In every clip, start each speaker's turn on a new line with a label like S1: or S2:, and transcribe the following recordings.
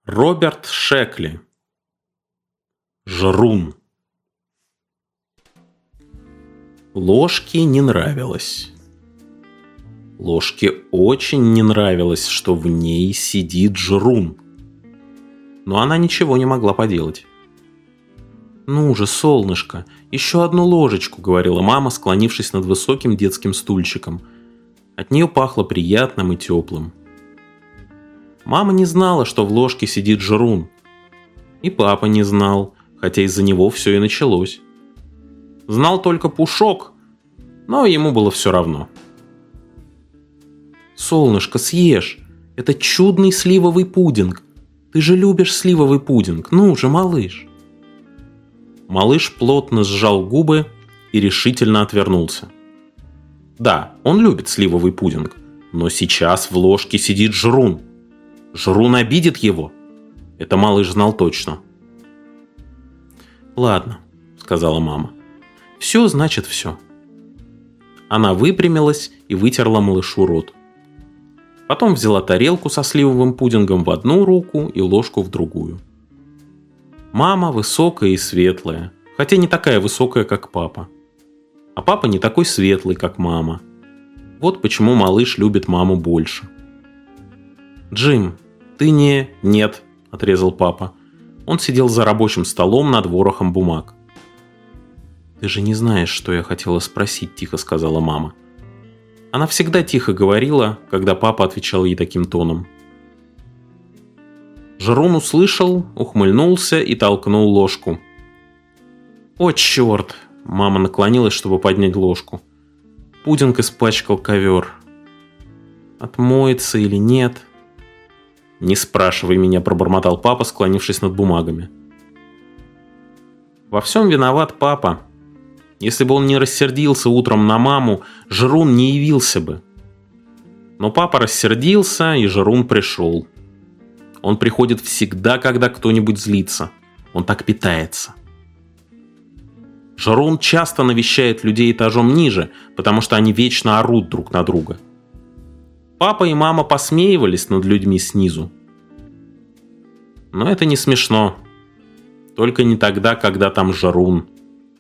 S1: Роберт Шекли. Жрун. Ложке не нравилось. Ложке очень не нравилось, что в ней сидит жрун. Но она ничего не могла поделать. «Ну же, солнышко, еще одну ложечку», — говорила мама, склонившись над высоким детским стульчиком. От нее пахло приятным и теплым. Мама не знала, что в ложке сидит жрун. И папа не знал, хотя из-за него все и началось. Знал только Пушок, но ему было все равно. «Солнышко, съешь! Это чудный сливовый пудинг! Ты же любишь сливовый пудинг! Ну же, малыш!» Малыш плотно сжал губы и решительно отвернулся. Да, он любит сливовый пудинг, но сейчас в ложке сидит жрун. Жрун обидит его. Это малыш знал точно. «Ладно», — сказала мама. «Все значит все». Она выпрямилась и вытерла малышу рот. Потом взяла тарелку со сливовым пудингом в одну руку и ложку в другую. Мама высокая и светлая, хотя не такая высокая, как папа. А папа не такой светлый, как мама. Вот почему малыш любит маму больше. «Джим, ты не...» «Нет», — отрезал папа. Он сидел за рабочим столом над ворохом бумаг. «Ты же не знаешь, что я хотела спросить», — тихо сказала мама. Она всегда тихо говорила, когда папа отвечал ей таким тоном. Жрун услышал, ухмыльнулся и толкнул ложку. «О, черт!» — мама наклонилась, чтобы поднять ложку. Пудинг испачкал ковер. «Отмоется или нет?» «Не спрашивай меня», — пробормотал папа, склонившись над бумагами. Во всем виноват папа. Если бы он не рассердился утром на маму, жрун не явился бы. Но папа рассердился, и жрун пришел. Он приходит всегда, когда кто-нибудь злится. Он так питается. Жрун часто навещает людей этажом ниже, потому что они вечно орут друг на друга. Папа и мама посмеивались над людьми снизу. Но это не смешно. Только не тогда, когда там жрун.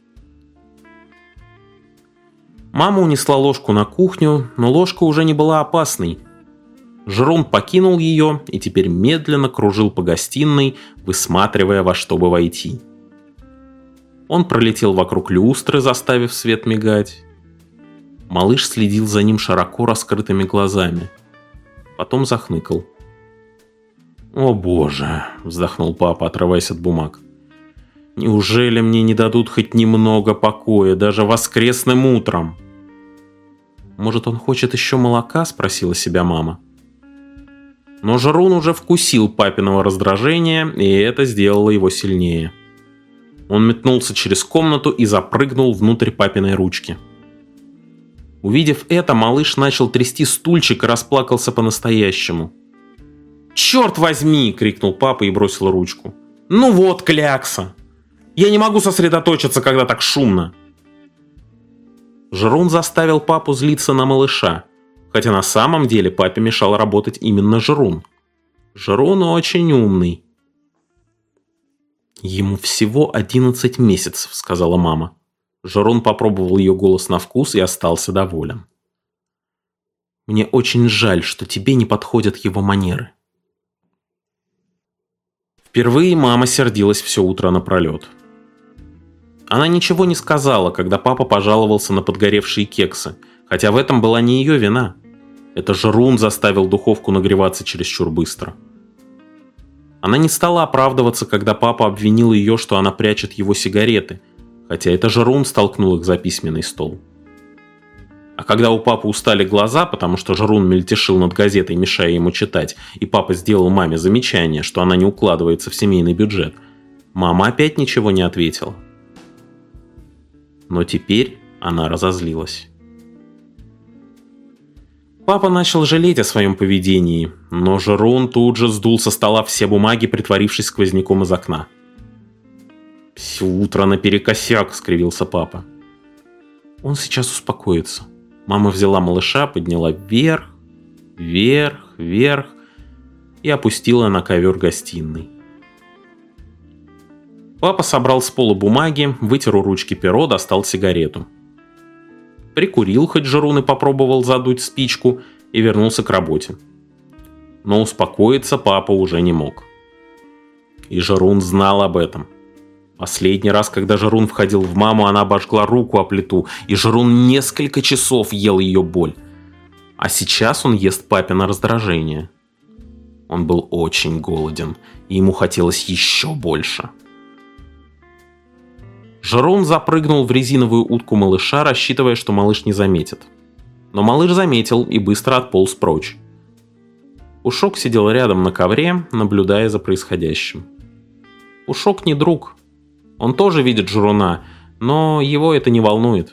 S1: Мама унесла ложку на кухню, но ложка уже не была опасной. Жрун покинул ее и теперь медленно кружил по гостиной, высматривая, во что бы войти. Он пролетел вокруг люстры, заставив свет мигать. Малыш следил за ним широко раскрытыми глазами. Потом захныкал. «О боже!» — вздохнул папа, отрываясь от бумаг. «Неужели мне не дадут хоть немного покоя, даже воскресным утром?» «Может, он хочет еще молока?» — спросила себя мама. Но жрун уже вкусил папиного раздражения, и это сделало его сильнее. Он метнулся через комнату и запрыгнул внутрь папиной ручки. Увидев это, малыш начал трясти стульчик и расплакался по-настоящему. «Черт возьми!» — крикнул папа и бросил ручку. «Ну вот, клякса! Я не могу сосредоточиться, когда так шумно!» Жрун заставил папу злиться на малыша, хотя на самом деле папе мешал работать именно жрун. Жрун очень умный. «Ему всего 11 месяцев», — сказала мама. Жрун попробовал ее голос на вкус и остался доволен. «Мне очень жаль, что тебе не подходят его манеры». Впервые мама сердилась все утро напролет. Она ничего не сказала, когда папа пожаловался на подгоревшие кексы, хотя в этом была не ее вина. Это жрун заставил духовку нагреваться чересчур быстро. Она не стала оправдываться, когда папа обвинил ее, что она прячет его сигареты, хотя это жрун столкнул их за письменный стол. А когда у папы устали глаза, потому что жрун мельтешил над газетой, мешая ему читать, и папа сделал маме замечание, что она не укладывается в семейный бюджет, мама опять ничего не ответила. Но теперь она разозлилась. Папа начал жалеть о своем поведении, но жрун тут же сдул со стола все бумаги, притворившись сквозняком из окна. «Все утро наперекосяк», — скривился папа. «Он сейчас успокоится». Мама взяла малыша, подняла вверх, вверх, вверх и опустила на ковер гостиной. Папа собрал с пола бумаги, вытер у ручки перо, достал сигарету. Прикурил, хоть Жирун и попробовал задуть спичку, и вернулся к работе. Но успокоиться папа уже не мог. И Жирун знал об этом. Последний раз, когда Жирун входил в маму, она обожгла руку о плиту, и Жирун несколько часов ел ее боль. А сейчас он ест папино раздражение. Он был очень голоден, и ему хотелось еще больше. Жирун запрыгнул в резиновую утку малыша, рассчитывая, что малыш не заметит. Но малыш заметил и быстро отполз прочь. Пушок сидел рядом на ковре, наблюдая за происходящим. Пушок не друг. Он тоже видит Жируна, но его это не волнует.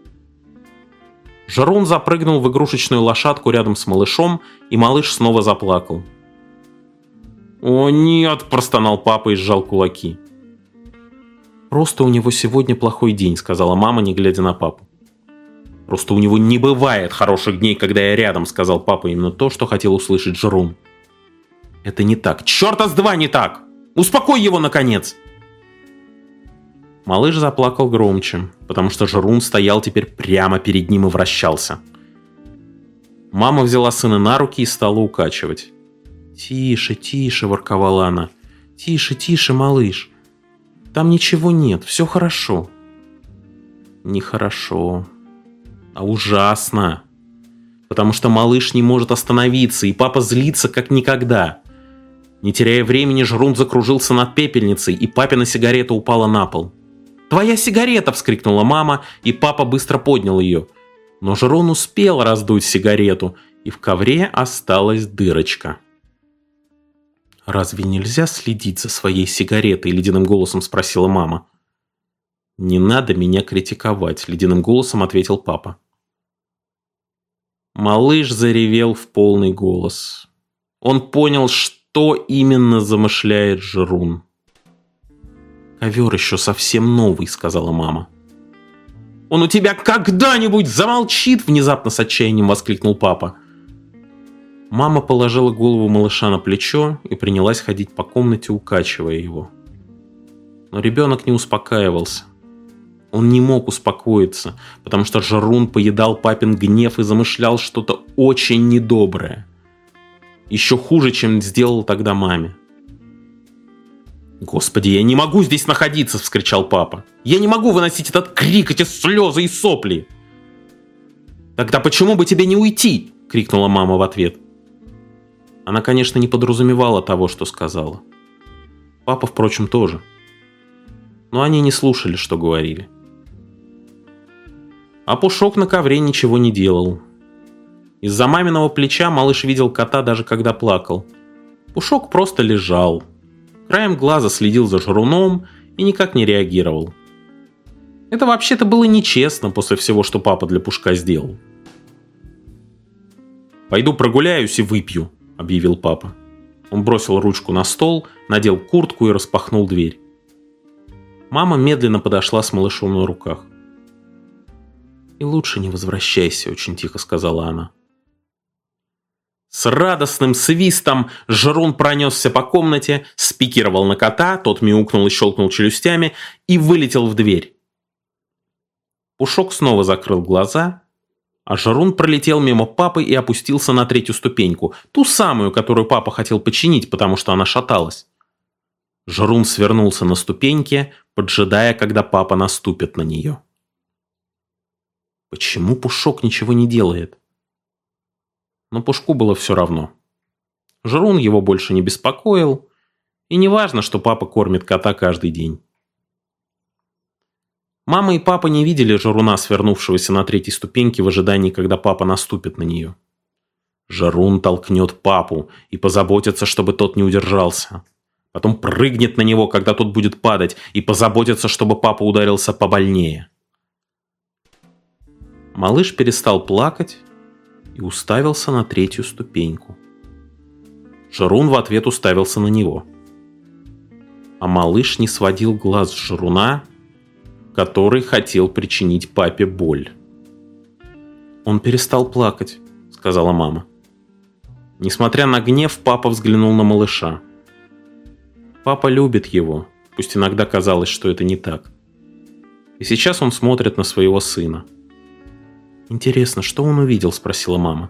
S1: Жирун запрыгнул в игрушечную лошадку рядом с малышом, и малыш снова заплакал. «О нет!» – простонал папа и сжал кулаки. «Просто у него сегодня плохой день», – сказала мама, не глядя на папу. «Просто у него не бывает хороших дней, когда я рядом», – сказал папа именно то, что хотел услышать Жирун. «Это не так. Чёрта с два не так! Успокой его, наконец!» Малыш заплакал громче, потому что Жирун стоял теперь прямо перед ним и вращался. Мама взяла сына на руки и стала укачивать. «Тише, тише», – ворковала она. «Тише, тише, малыш. Там ничего нет, все хорошо». Нехорошо, а ужасно. Потому что малыш не может остановиться, и папа злится как никогда. Не теряя времени, Жирун закружился над пепельницей, и папина сигарета упала на пол. «Твоя сигарета!» – вскрикнула мама, и папа быстро поднял ее. Но Жирун успел раздуть сигарету, и в ковре осталась дырочка. «Разве нельзя следить за своей сигаретой?» – ледяным голосом спросила мама. «Не надо меня критиковать», – ледяным голосом ответил папа. Малыш заревел в полный голос. Он понял, что именно замышляет Жирун. «Ковер еще совсем новый», – сказала мама. «Он у тебя когда-нибудь замолчит?» – внезапно с отчаянием воскликнул папа. Мама положила голову малыша на плечо и принялась ходить по комнате, укачивая его. Но ребенок не успокаивался. Он не мог успокоиться, потому что Жирун поедал папин гнев и замышлял что-то очень недоброе. Еще хуже, чем сделал тогда маме. «Господи, я не могу здесь находиться!» – вскричал папа. «Я не могу выносить этот крик, эти слезы и сопли!» «Тогда почему бы тебе не уйти?» – крикнула мама в ответ. Она, конечно, не подразумевала того, что сказала. Папа, впрочем, тоже. Но они не слушали, что говорили. А Пушок на ковре ничего не делал. Из-за маминого плеча малыш видел кота, даже когда плакал. Пушок просто лежал. Краем глаза следил за Жируном и никак не реагировал. Это вообще-то было нечестно после всего, что папа для Пушка сделал. «Пойду прогуляюсь и выпью», — объявил папа. Он бросил ручку на стол, надел куртку и распахнул дверь. Мама медленно подошла с малышом на руках. «И лучше не возвращайся», — очень тихо сказала она. С радостным свистом Жирун пронесся по комнате, спикировал на кота, тот мяукнул и щелкнул челюстями и вылетел в дверь. Пушок снова закрыл глаза, а Жирун пролетел мимо папы и опустился на третью ступеньку, ту самую, которую папа хотел починить, потому что она шаталась. Жирун свернулся на ступеньке, поджидая, когда папа наступит на нее. Почему Пушок ничего не делает? Но Пушку было все равно. Жирун его больше не беспокоил, и не важно, что папа кормит кота каждый день. Мама и папа не видели Жируна, свернувшегося на третьей ступеньке в ожидании, когда папа наступит на нее. Жирун толкнет папу и позаботится, чтобы тот не удержался. Потом прыгнет на него, когда тот будет падать, и позаботится, чтобы папа ударился побольнее. Малыш перестал плакать и уставился на третью ступеньку. Жирун в ответ уставился на него. А малыш не сводил глаз с Жируна, который хотел причинить папе боль. «Он перестал плакать», — сказала мама. Несмотря на гнев, папа взглянул на малыша. Папа любит его, пусть иногда казалось, что это не так. И сейчас он смотрит на своего сына. «Интересно, что он увидел?» – спросила мама.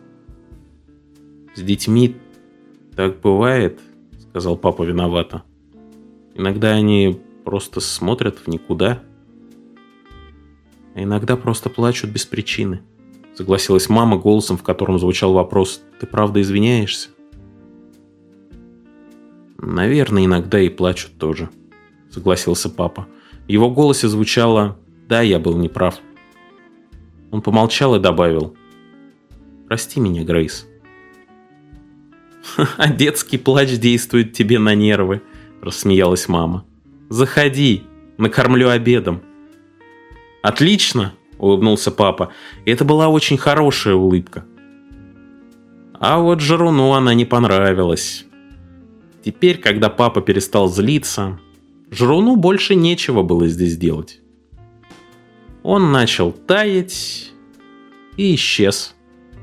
S1: «С детьми так бывает», – сказал папа виновато. «Иногда они просто смотрят в никуда, а иногда просто плачут без причины», – согласилась мама голосом, в котором звучал вопрос: «Ты правда извиняешься?» «Наверное, иногда и плачут тоже», – согласился папа. В его голосе звучало: «Да, я был неправ». Он помолчал и добавил: «Прости меня, Грейс». «А детский плач действует тебе на нервы», – рассмеялась мама. «Заходи, накормлю обедом». «Отлично», – улыбнулся папа. И это была очень хорошая улыбка. А вот Жируну она не понравилась. Теперь, когда папа перестал злиться, Жируну больше нечего было здесь делать. Он начал таять и исчез.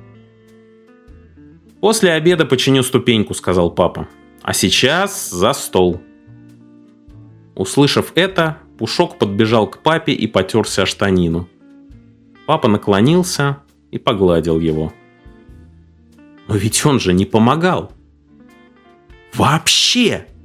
S1: «После обеда починю ступеньку», — сказал папа. «А сейчас за стол». Услышав это, Пушок подбежал к папе и потерся о штанину. Папа наклонился и погладил его. Но ведь он же не помогал. Вообще!